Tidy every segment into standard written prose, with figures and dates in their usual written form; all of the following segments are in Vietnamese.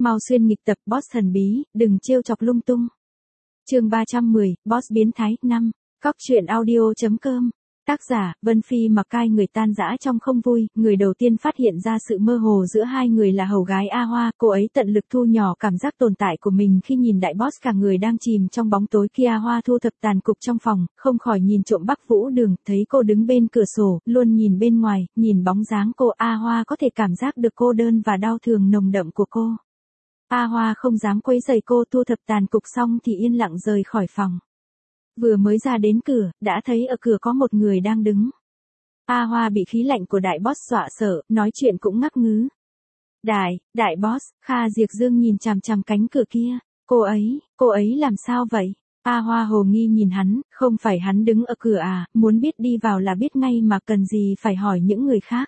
Mau xuyên nghịch tập boss thần bí, đừng trêu chọc lung tung. Chương 310, boss biến thái 5. Cóc truyện audio.com. Tác giả, Vân Phi mặc cai người tan rã trong không vui, người đầu tiên phát hiện ra sự mơ hồ giữa hai người là hầu gái A Hoa, cô ấy tận lực thu nhỏ cảm giác tồn tại của mình khi nhìn đại boss cả người đang chìm trong bóng tối khi A Hoa thu thập tàn cục trong phòng, không khỏi nhìn trộm Bắc Vũ Đường, thấy cô đứng bên cửa sổ, luôn nhìn bên ngoài, nhìn bóng dáng cô A Hoa có thể cảm giác được cô đơn và đau thương nồng đậm của cô. A Hoa không dám quấy rầy cô, thu thập tàn cục xong thì yên lặng rời khỏi phòng. Vừa mới ra đến cửa, đã thấy ở cửa có một người đang đứng. A Hoa bị khí lạnh của đại boss dọa sợ, nói chuyện cũng ngắc ngứ. Đại boss, Kha Diệp Dương nhìn chằm chằm cánh cửa kia. Cô ấy làm sao vậy? A Hoa hồ nghi nhìn hắn, không phải hắn đứng ở cửa à, muốn biết đi vào là biết ngay mà cần gì phải hỏi những người khác.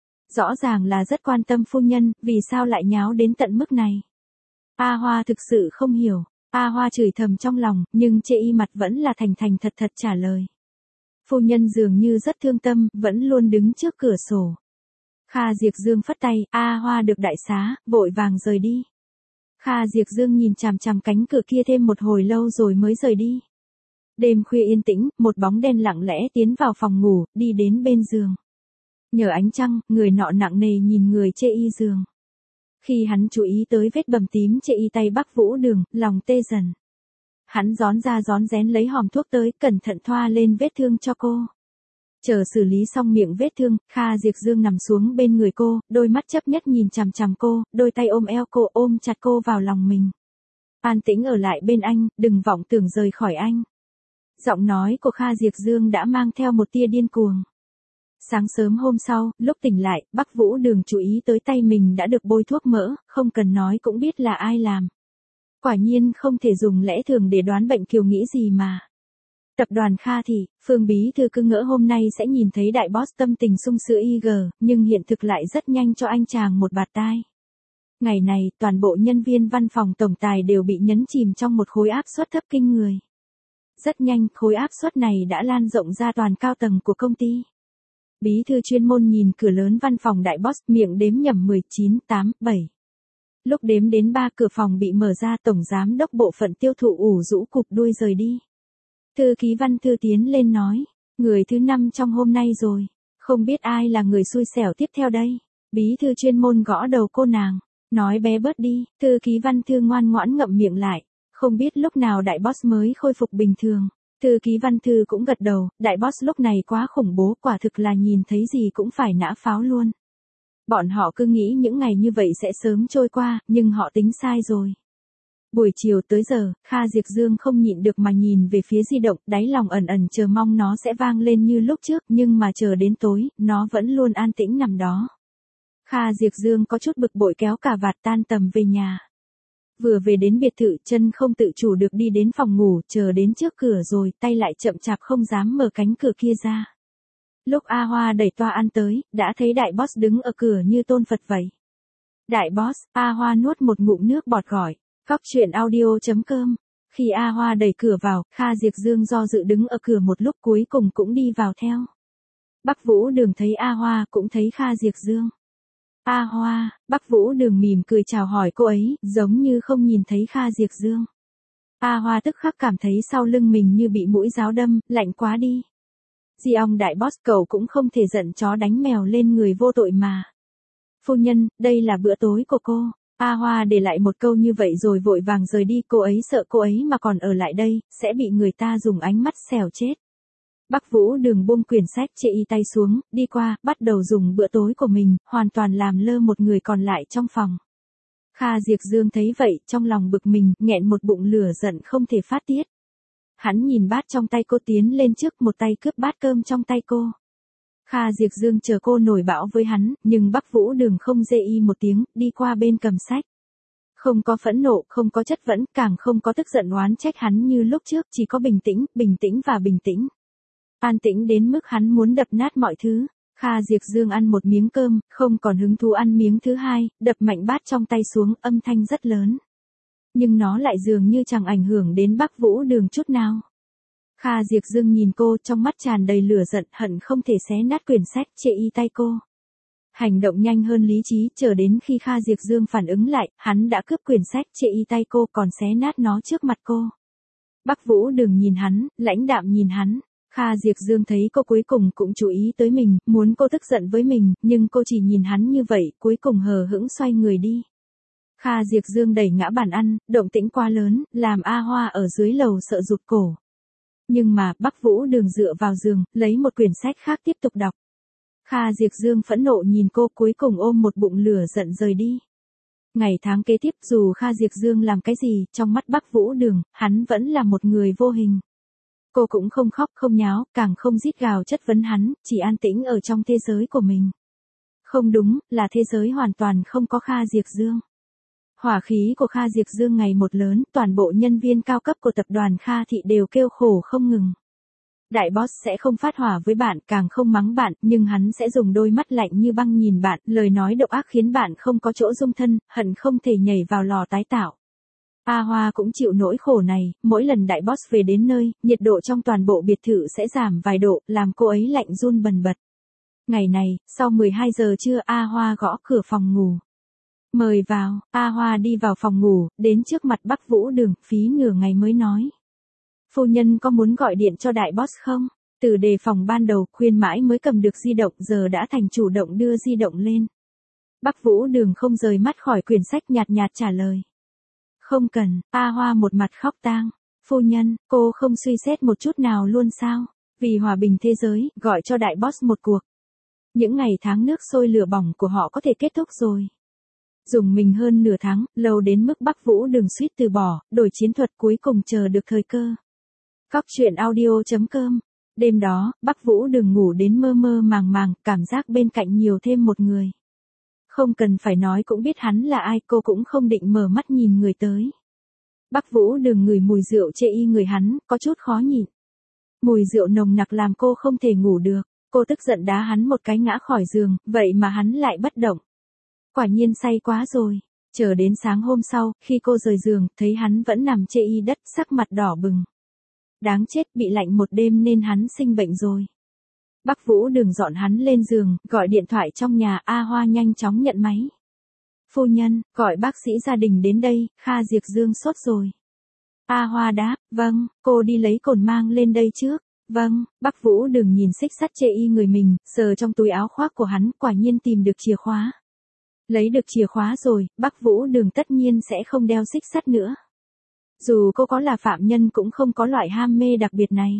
Rõ ràng là rất quan tâm phu nhân, vì sao lại nháo đến tận mức này? A Hoa thực sự không hiểu. A Hoa chửi thầm trong lòng, nhưng chê y mặt vẫn là thành thành thật thật trả lời. Phu nhân dường như rất thương tâm, vẫn luôn đứng trước cửa sổ. Kha Diệp Dương phất tay, A Hoa được đại xá, vội vàng rời đi. Kha Diệp Dương nhìn chằm chằm cánh cửa kia thêm một hồi lâu rồi mới rời đi. Đêm khuya yên tĩnh, một bóng đen lặng lẽ tiến vào phòng ngủ, đi đến bên giường. Nhờ ánh trăng, người nọ nặng nề nhìn người chê y giường. Khi hắn chú ý tới vết bầm tím trên y tay Bắc Vũ Đường, lòng tê dần. Hắn rón ra rón rén lấy hòm thuốc tới, cẩn thận thoa lên vết thương cho cô. Chờ xử lý xong miệng vết thương, Kha Diệp Dương nằm xuống bên người cô, đôi mắt chấp nhất nhìn chằm chằm cô, đôi tay ôm eo cô, ôm chặt cô vào lòng mình. An tĩnh ở lại bên anh, đừng vọng tưởng rời khỏi anh. Giọng nói của Kha Diệp Dương đã mang theo một tia điên cuồng. Sáng sớm hôm sau, lúc tỉnh lại, Bắc Vũ Đường chú ý tới tay mình đã được bôi thuốc mỡ, không cần nói cũng biết là ai làm. Quả nhiên không thể dùng lẽ thường để đoán bệnh kiều nghĩ gì mà. Tập đoàn Kha Thị, Phương Bí Thư cứ ngỡ hôm nay sẽ nhìn thấy đại boss tâm tình sung sữa IG, nhưng hiện thực lại rất nhanh cho anh chàng một bạt tai. Ngày này, toàn bộ nhân viên văn phòng tổng tài đều bị nhấn chìm trong một khối áp suất thấp kinh người. Rất nhanh, khối áp suất này đã lan rộng ra toàn cao tầng của công ty. Bí thư chuyên môn nhìn cửa lớn văn phòng đại boss, miệng đếm nhầm 19, 8, 7. Lúc đếm đến 3 cửa phòng bị mở ra, tổng giám đốc bộ phận tiêu thụ ủ rũ cụp đuôi rời đi. Thư ký Văn Thư tiến lên nói, người thứ 5 trong hôm nay rồi, không biết ai là người xui xẻo tiếp theo đây. Bí thư chuyên môn gõ đầu cô nàng, nói bé bớt đi. Thư ký Văn Thư ngoan ngoãn ngậm miệng lại, không biết lúc nào đại boss mới khôi phục bình thường. Thư ký Văn Thư cũng gật đầu, đại boss lúc này quá khủng bố, quả thực là nhìn thấy gì cũng phải nã pháo luôn. Bọn họ cứ nghĩ những ngày như vậy sẽ sớm trôi qua, nhưng họ tính sai rồi. Buổi chiều tới giờ, Kha Diệp Dương không nhịn được mà nhìn về phía di động, đáy lòng ẩn ẩn chờ mong nó sẽ vang lên như lúc trước, nhưng mà chờ đến tối, nó vẫn luôn an tĩnh nằm đó. Kha Diệp Dương có chút bực bội kéo cà vạt tan tầm về nhà. Vừa về đến biệt thự, chân không tự chủ được đi đến phòng ngủ, chờ đến trước cửa rồi, tay lại chậm chạp không dám mở cánh cửa kia ra. Lúc A Hoa đẩy toa ăn tới, đã thấy đại boss đứng ở cửa như tôn Phật vậy. Đại boss, A Hoa nuốt một ngụm nước bọt gọi, cóc truyện audio.com. Khi A Hoa đẩy cửa vào, Kha Diệp Dương do dự đứng ở cửa một lúc cuối cùng cũng đi vào theo. Bắc Vũ Đường thấy A Hoa cũng thấy Kha Diệp Dương. A Hoa, Bắc Vũ Đường mỉm cười chào hỏi cô ấy, giống như không nhìn thấy Kha Diệp Dương. A Hoa tức khắc cảm thấy sau lưng mình như bị mũi giáo đâm, lạnh quá đi. Di ông đại boss, cậu cũng không thể giận chó đánh mèo lên người vô tội mà. Phu nhân, đây là bữa tối của cô. A Hoa để lại một câu như vậy rồi vội vàng rời đi, cô ấy sợ cô ấy mà còn ở lại đây, sẽ bị người ta dùng ánh mắt xẻo chết. Bắc Vũ Đường buông quyển sách chê y tay xuống, đi qua, bắt đầu dùng bữa tối của mình, hoàn toàn làm lơ một người còn lại trong phòng. Kha Diệp Dương thấy vậy, trong lòng bực mình, nghẹn một bụng lửa giận không thể phát tiết. Hắn nhìn bát trong tay cô tiến lên trước, một tay cướp bát cơm trong tay cô. Kha Diệp Dương chờ cô nổi bão với hắn, nhưng Bắc Vũ Đường không dê y một tiếng, đi qua bên cầm sách. Không có phẫn nộ, không có chất vấn, càng không có tức giận oán trách hắn như lúc trước, chỉ có bình tĩnh và bình tĩnh. An tĩnh đến mức hắn muốn đập nát mọi thứ. Kha Diệp Dương ăn một miếng cơm, không còn hứng thú ăn miếng thứ hai, đập mạnh bát trong tay xuống, âm thanh rất lớn. Nhưng nó lại dường như chẳng ảnh hưởng đến Bắc Vũ Đường chút nào. Kha Diệp Dương nhìn cô, trong mắt tràn đầy lửa giận, hận không thể xé nát quyển sách chê y tay cô. Hành động nhanh hơn lý trí, chờ đến khi Kha Diệp Dương phản ứng lại, hắn đã cướp quyển sách chê y tay cô còn xé nát nó trước mặt cô. Bắc Vũ đừng nhìn hắn, lãnh đạm nhìn hắn. Kha Diệp Dương thấy cô cuối cùng cũng chú ý tới mình, muốn cô tức giận với mình, nhưng cô chỉ nhìn hắn như vậy, cuối cùng hờ hững xoay người đi. Kha Diệp Dương đẩy ngã bàn ăn, động tĩnh quá lớn, làm A Hoa ở dưới lầu sợ rụt cổ. Nhưng mà, Bắc Vũ Đường dựa vào giường, lấy một quyển sách khác tiếp tục đọc. Kha Diệp Dương phẫn nộ nhìn cô cuối cùng ôm một bụng lửa giận rời đi. Ngày tháng kế tiếp dù Kha Diệp Dương làm cái gì, trong mắt Bắc Vũ Đường, hắn vẫn là một người vô hình. Cô cũng không khóc không nháo, càng không rít gào chất vấn hắn, chỉ an tĩnh ở trong thế giới của mình. Không đúng, là thế giới hoàn toàn không có Kha Diệp Dương. Hỏa khí của Kha Diệp Dương ngày một lớn, toàn bộ nhân viên cao cấp của tập đoàn Kha Thị đều kêu khổ không ngừng. Đại boss sẽ không phát hỏa với bạn, càng không mắng bạn, nhưng hắn sẽ dùng đôi mắt lạnh như băng nhìn bạn, lời nói độc ác khiến bạn không có chỗ dung thân, hận không thể nhảy vào lò tái tạo. A Hoa cũng chịu nỗi khổ này, mỗi lần đại boss về đến nơi, nhiệt độ trong toàn bộ biệt thự sẽ giảm vài độ, làm cô ấy lạnh run bần bật. Ngày này, sau 12 giờ trưa A Hoa gõ cửa phòng ngủ. Mời vào, A Hoa đi vào phòng ngủ, đến trước mặt Bắc Vũ Đường, phí nửa ngày mới nói. Phu nhân có muốn gọi điện cho đại boss không? Từ đề phòng ban đầu khuyên mãi mới cầm được di động giờ đã thành chủ động đưa di động lên. Bắc Vũ Đường không rời mắt khỏi quyển sách nhạt nhạt trả lời. Không cần, A Hoa một mặt khóc tang. Phu nhân, cô không suy xét một chút nào luôn sao? Vì hòa bình thế giới, gọi cho đại boss một cuộc. Những ngày tháng nước sôi lửa bỏng của họ có thể kết thúc rồi. Dùng mình hơn nửa tháng, lâu đến mức Bắc Vũ Đường suýt từ bỏ, đổi chiến thuật cuối cùng chờ được thời cơ. Cóc truyện audio.com. Đêm đó, Bắc Vũ Đường ngủ đến mơ mơ màng màng, cảm giác bên cạnh nhiều thêm một người. Không cần phải nói cũng biết hắn là ai, cô cũng không định mở mắt nhìn người tới. Bắc Vũ Đường ngửi mùi rượu chê y người hắn, có chút khó nhịn. Mùi rượu nồng nặc làm cô không thể ngủ được, cô tức giận đá hắn một cái ngã khỏi giường, vậy mà hắn lại bất động. Quả nhiên say quá rồi. Chờ đến sáng hôm sau, khi cô rời giường, thấy hắn vẫn nằm chê y đất, sắc mặt đỏ bừng. Đáng chết, bị lạnh một đêm nên hắn sinh bệnh rồi. Bắc Vũ Đường dọn hắn lên giường, gọi điện thoại trong nhà, A Hoa nhanh chóng nhận máy. Phu nhân, gọi bác sĩ gia đình đến đây, Kha Diệp Dương sốt rồi. A Hoa đáp, vâng, cô đi lấy cồn mang lên đây trước. Vâng, Bắc Vũ Đường nhìn xích sắt chê y người mình, sờ trong túi áo khoác của hắn, quả nhiên tìm được chìa khóa. Lấy được chìa khóa rồi, Bắc Vũ Đường tất nhiên sẽ không đeo xích sắt nữa. Dù cô có là phạm nhân cũng không có loại ham mê đặc biệt này.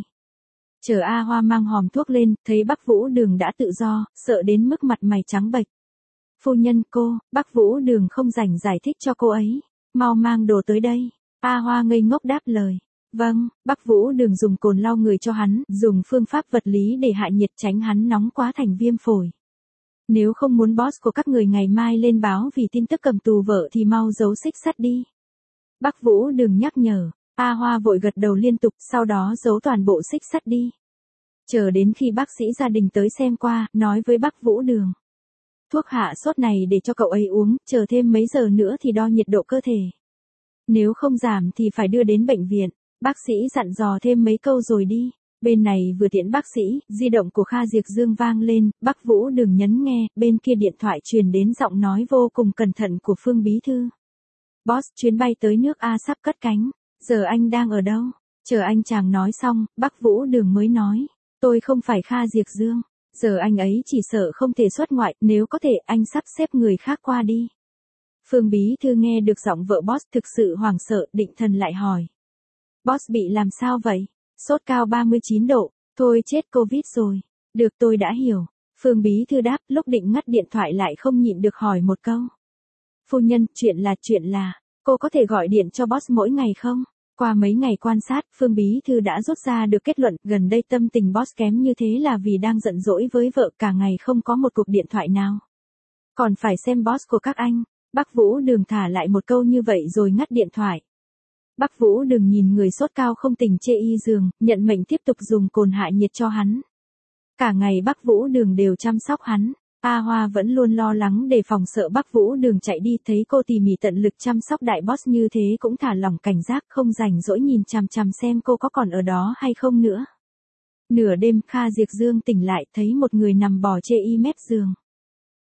Chờ A Hoa mang hòm thuốc lên, thấy Bắc Vũ Đường đã tự do, sợ đến mức mặt mày trắng bệch. Phu nhân cô, Bắc Vũ Đường không rảnh giải thích cho cô ấy. Mau mang đồ tới đây. A Hoa ngây ngốc đáp lời. Vâng, Bắc Vũ Đường dùng cồn lau người cho hắn, dùng phương pháp vật lý để hạ nhiệt tránh hắn nóng quá thành viêm phổi. Nếu không muốn boss của các người ngày mai lên báo vì tin tức cầm tù vợ thì mau giấu xích sắt đi. Bắc Vũ Đường nhắc nhở, A Hoa vội gật đầu liên tục, sau đó giấu toàn bộ xích sắt đi. Chờ đến khi bác sĩ gia đình tới xem qua, nói với Bắc Vũ Đường. Thuốc hạ sốt này để cho cậu ấy uống, chờ thêm mấy giờ nữa thì đo nhiệt độ cơ thể. Nếu không giảm thì phải đưa đến bệnh viện. Bác sĩ dặn dò thêm mấy câu rồi đi. Bên này vừa tiễn bác sĩ, di động của Kha Diệp Dương vang lên, Bắc Vũ Đường nhấn nghe, bên kia điện thoại truyền đến giọng nói vô cùng cẩn thận của Phương Bí Thư. Boss, chuyến bay tới nước A sắp cất cánh, giờ anh đang ở đâu? Chờ anh chàng nói xong, Bắc Vũ Đường mới nói, tôi không phải Kha Diệp Dương, giờ anh ấy chỉ sợ không thể xuất ngoại, nếu có thể anh sắp xếp người khác qua đi. Phương Bí Thư nghe được giọng vợ boss thực sự hoảng sợ, định thần lại hỏi. Boss bị làm sao vậy? Sốt cao 39 độ, thôi chết Covid rồi. Được tôi đã hiểu. Phương Bí Thư đáp, lúc định ngắt điện thoại lại không nhịn được hỏi một câu. Phu nhân, chuyện là, cô có thể gọi điện cho boss mỗi ngày không? Qua mấy ngày quan sát, Phương Bí Thư đã rút ra được kết luận, gần đây tâm tình boss kém như thế là vì đang giận dỗi với vợ, cả ngày không có một cuộc điện thoại nào. Còn phải xem boss của các anh. Bắc Vũ Đường thả lại một câu như vậy rồi ngắt điện thoại. Bắc Vũ Đường nhìn người sốt cao không tỉnh chê y giường, nhận mệnh tiếp tục dùng cồn hạ nhiệt cho hắn. Cả ngày Bắc Vũ Đường đều chăm sóc hắn. A Hoa vẫn luôn lo lắng đề phòng sợ Bắc Vũ Đường chạy đi, thấy cô tỉ mỉ tận lực chăm sóc đại boss như thế cũng thả lỏng cảnh giác, không rảnh rỗi nhìn chằm chằm xem cô có còn ở đó hay không nữa. Nửa đêm Kha Diệp Dương tỉnh lại thấy một người nằm bò chê y mép giường.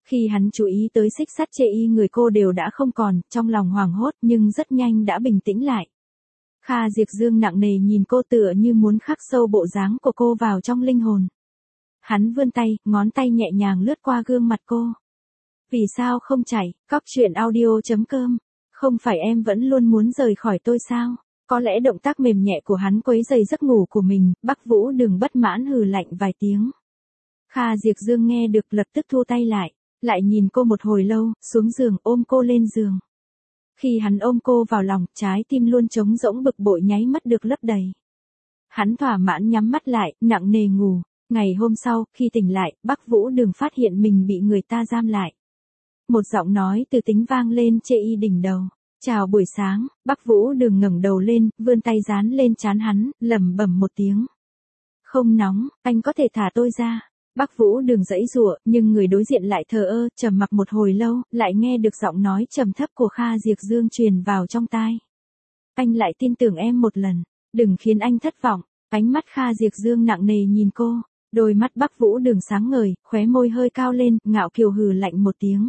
Khi hắn chú ý tới xích sắt chê y người cô đều đã không còn, trong lòng hoảng hốt nhưng rất nhanh đã bình tĩnh lại. Kha Diệp Dương nặng nề nhìn cô tựa như muốn khắc sâu bộ dáng của cô vào trong linh hồn. Hắn vươn tay, ngón tay nhẹ nhàng lướt qua gương mặt cô. Vì sao không chảy, cóc truyện audio.com, không phải em vẫn luôn muốn rời khỏi tôi sao? Có lẽ động tác mềm nhẹ của hắn quấy rầy giấc ngủ của mình, Bắc Vũ Đường bất mãn hừ lạnh vài tiếng. Kha Diệp Dương nghe được lập tức thu tay lại nhìn cô một hồi lâu, xuống giường ôm cô lên giường. Khi hắn ôm cô vào lòng, trái tim luôn trống rỗng bực bội nháy mắt được lấp đầy. Hắn thỏa mãn nhắm mắt lại, nặng nề ngủ. Ngày hôm sau, khi tỉnh lại, Bắc Vũ Đường phát hiện mình bị người ta giam lại. Một giọng nói từ tính vang lên chê y đỉnh đầu. Chào buổi sáng, Bắc Vũ Đường ngẩng đầu lên, vươn tay dán lên trán hắn, lẩm bẩm một tiếng. Không nóng, anh có thể thả tôi ra. Bắc Vũ Đường giãy giụa, nhưng người đối diện lại thờ ơ, trầm mặc một hồi lâu, lại nghe được giọng nói trầm thấp của Kha Diệp Dương truyền vào trong tai. Anh lại tin tưởng em một lần, đừng khiến anh thất vọng. Ánh mắt Kha Diệp Dương nặng nề nhìn cô, đôi mắt Bắc Vũ Đường sáng ngời, khóe môi hơi cao lên, ngạo kiều hừ lạnh một tiếng.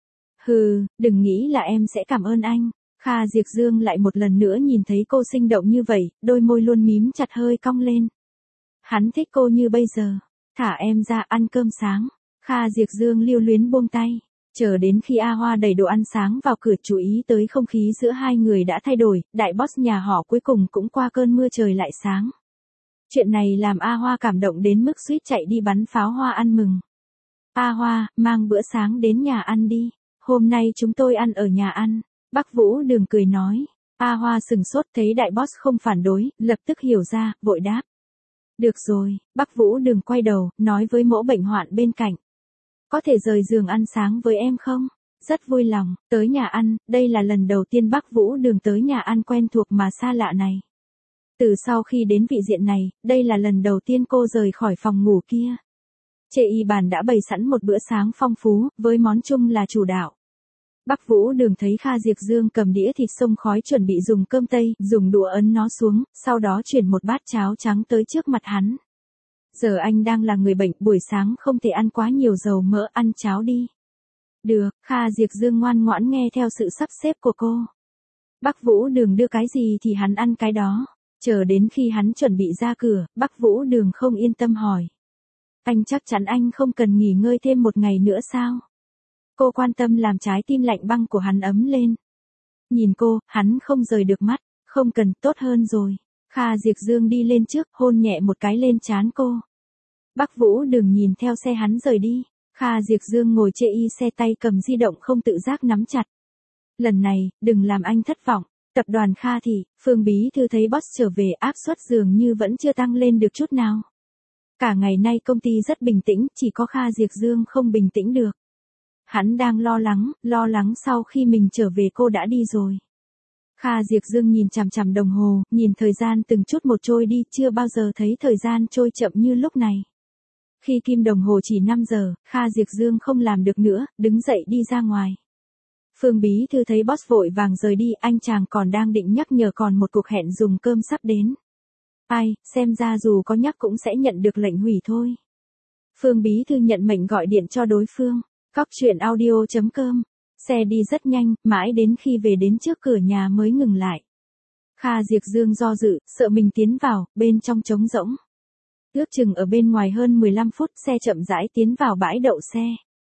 Hừ, đừng nghĩ là em sẽ cảm ơn anh. Kha Diệp Dương lại một lần nữa nhìn thấy cô sinh động như vậy, đôi môi luôn mím chặt hơi cong lên. Hắn thích cô như bây giờ. Thả em ra ăn cơm sáng. Kha Diệp Dương lưu luyến buông tay. Chờ đến khi A Hoa đẩy đồ ăn sáng vào cửa chú ý tới không khí giữa hai người đã thay đổi, đại boss nhà họ cuối cùng cũng qua cơn mưa trời lại sáng. Chuyện này làm A Hoa cảm động đến mức suýt chạy đi bắn pháo hoa ăn mừng. A Hoa, mang bữa sáng đến nhà ăn đi. Hôm nay chúng tôi ăn ở nhà ăn. Bắc Vũ Đường cười nói. A Hoa sừng sốt thấy đại boss không phản đối, lập tức hiểu ra, vội đáp. Được rồi, Bắc Vũ Đường quay đầu, nói với mẫu bệnh hoạn bên cạnh. Có thể rời giường ăn sáng với em không? Rất vui lòng, tới nhà ăn, đây là lần đầu tiên Bắc Vũ Đường tới nhà ăn quen thuộc mà xa lạ này. Từ sau khi đến vị diện này, đây là lần đầu tiên cô rời khỏi phòng ngủ kia. Chê y bàn đã bày sẵn một bữa sáng phong phú, với món chung là chủ đạo. Bắc Vũ Đường thấy Kha Diệp Dương cầm đĩa thịt xông khói chuẩn bị dùng cơm tây, dùng đũa ấn nó xuống, sau đó chuyển một bát cháo trắng tới trước mặt hắn. Giờ anh đang là người bệnh, buổi sáng không thể ăn quá nhiều dầu mỡ, ăn cháo đi. Được, Kha Diệp Dương ngoan ngoãn nghe theo sự sắp xếp của cô. Bắc Vũ Đường đưa cái gì thì hắn ăn cái đó. Chờ đến khi hắn chuẩn bị ra cửa, Bắc Vũ Đường không yên tâm hỏi. Anh chắc chắn anh không cần nghỉ ngơi thêm một ngày nữa sao? Cô quan tâm làm trái tim lạnh băng của hắn ấm lên. Nhìn cô, hắn không rời được mắt. Không cần, tốt hơn rồi. Kha Diệp Dương đi lên trước, hôn nhẹ một cái lên trán cô. Bắc Vũ Đường nhìn theo xe hắn rời đi. Kha Diệp Dương ngồi chê y xe tay cầm di động không tự giác nắm chặt. Lần này, đừng làm anh thất vọng. Tập đoàn Kha Thị, Phương Bí Thư thấy boss trở về, áp suất dường như vẫn chưa tăng lên được chút nào. Cả ngày nay công ty rất bình tĩnh, chỉ có Kha Diệp Dương không bình tĩnh được. Hắn đang lo lắng sau khi mình trở về cô đã đi rồi. Kha Diệp Dương nhìn chằm chằm đồng hồ, nhìn thời gian từng chút một trôi đi, chưa bao giờ thấy thời gian trôi chậm như lúc này. Khi kim đồng hồ chỉ 5 giờ, Kha Diệp Dương không làm được nữa, đứng dậy đi ra ngoài. Phương Bí Thư thấy boss vội vàng rời đi, anh chàng còn đang định nhắc nhở còn một cuộc hẹn dùng cơm sắp đến. Ai, xem ra dù có nhắc cũng sẽ nhận được lệnh hủy thôi. Phương Bí Thư nhận mệnh gọi điện cho đối phương. Cóc truyện audio.com. Xe đi rất nhanh, mãi đến khi về đến trước cửa nhà mới ngừng lại. Kha Diệp Dương do dự, sợ mình tiến vào, bên trong trống rỗng. Ước chừng ở bên ngoài hơn 15 phút, xe chậm rãi tiến vào bãi đậu xe.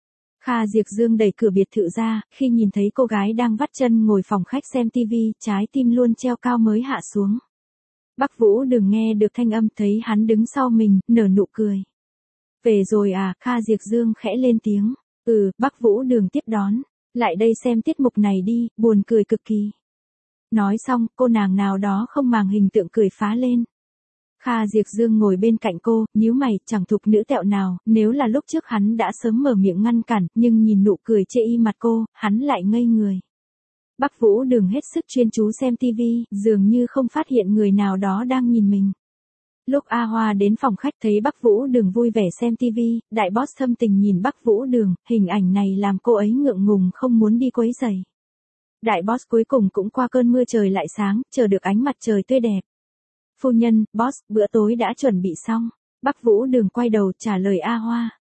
Kha Diệp Dương đẩy cửa biệt thự ra, khi nhìn thấy cô gái đang vắt chân ngồi phòng khách xem tivi, trái tim luôn treo cao mới hạ xuống. Bắc Vũ Đường nghe được thanh âm, thấy hắn đứng sau mình, nở nụ cười. Về rồi à, Kha Diệp Dương khẽ lên tiếng. Bắc Vũ Đường tiếp đón. Lại đây xem tiết mục này đi, buồn cười cực kỳ. Nói xong, cô nàng nào đó không màng hình tượng cười phá lên. Kha Diệp Dương ngồi bên cạnh cô, nhíu mày, chẳng thục nữ tẹo nào, nếu là lúc trước hắn đã sớm mở miệng ngăn cản, nhưng nhìn nụ cười chê y mặt cô, hắn lại ngây người. Bắc Vũ Đường hết sức chuyên chú xem tivi, dường như không phát hiện người nào đó đang nhìn mình. Lúc A Hoa đến phòng khách thấy Bắc Vũ Đường vui vẻ xem tivi, đại boss thâm tình nhìn Bắc Vũ Đường, hình ảnh này làm cô ấy ngượng ngùng không muốn đi quấy rầy. Đại boss cuối cùng cũng qua cơn mưa trời lại sáng, chờ được ánh mặt trời tươi đẹp. Phu nhân, boss, bữa tối đã chuẩn bị xong. Bắc Vũ Đường quay đầu trả lời A Hoa.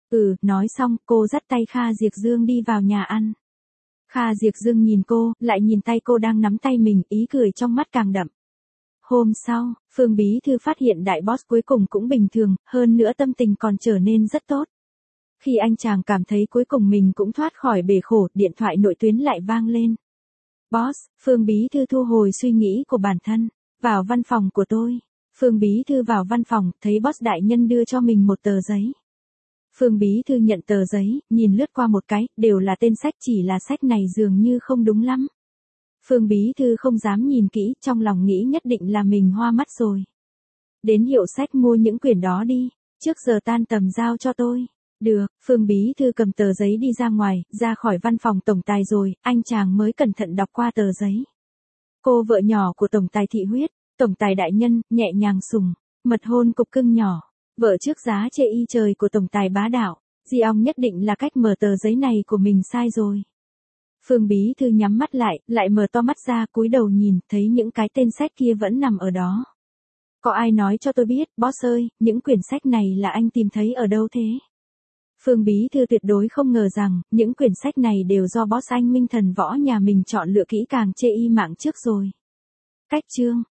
Nói xong, cô dắt tay Kha Diệp Dương đi vào nhà ăn. Kha Diệp Dương nhìn cô, lại nhìn tay cô đang nắm tay mình, ý cười trong mắt càng đậm. Hôm sau, Phương Bí Thư phát hiện đại boss cuối cùng cũng bình thường, hơn nữa tâm tình còn trở nên rất tốt. Khi anh chàng cảm thấy cuối cùng mình cũng thoát khỏi bể khổ, điện thoại nội tuyến lại vang lên. Boss, Phương Bí Thư thu hồi suy nghĩ của bản thân. Vào văn phòng của tôi. Phương Bí Thư vào văn phòng, thấy boss đại nhân đưa cho mình một tờ giấy. Phương Bí Thư nhận tờ giấy, nhìn lướt qua một cái, đều là tên sách, chỉ là sách này dường như không đúng lắm. Phương Bí Thư không dám nhìn kỹ, trong lòng nghĩ nhất định là mình hoa mắt rồi. Đến hiệu sách mua những quyển đó đi, trước giờ tan tầm giao cho tôi. Được, Phương Bí Thư cầm tờ giấy đi ra ngoài, ra khỏi văn phòng tổng tài rồi, anh chàng mới cẩn thận đọc qua tờ giấy. Cô vợ nhỏ của tổng tài Thị Huyết, tổng tài đại nhân, nhẹ nhàng sủng, mật hôn cục cưng nhỏ, vợ trước giá chê y trời của tổng tài bá đạo, Di Ong nhất định là cách mở tờ giấy này của mình sai rồi. Phương Bí Thư nhắm mắt lại mở to mắt ra, cúi đầu nhìn, thấy những cái tên sách kia vẫn nằm ở đó. Có ai nói cho tôi biết, boss ơi, những quyển sách này là anh tìm thấy ở đâu thế? Phương Bí Thư tuyệt đối không ngờ rằng, những quyển sách này đều do boss anh Minh Thần Võ nhà mình chọn lựa kỹ càng chê y mạng trước rồi. Cách chương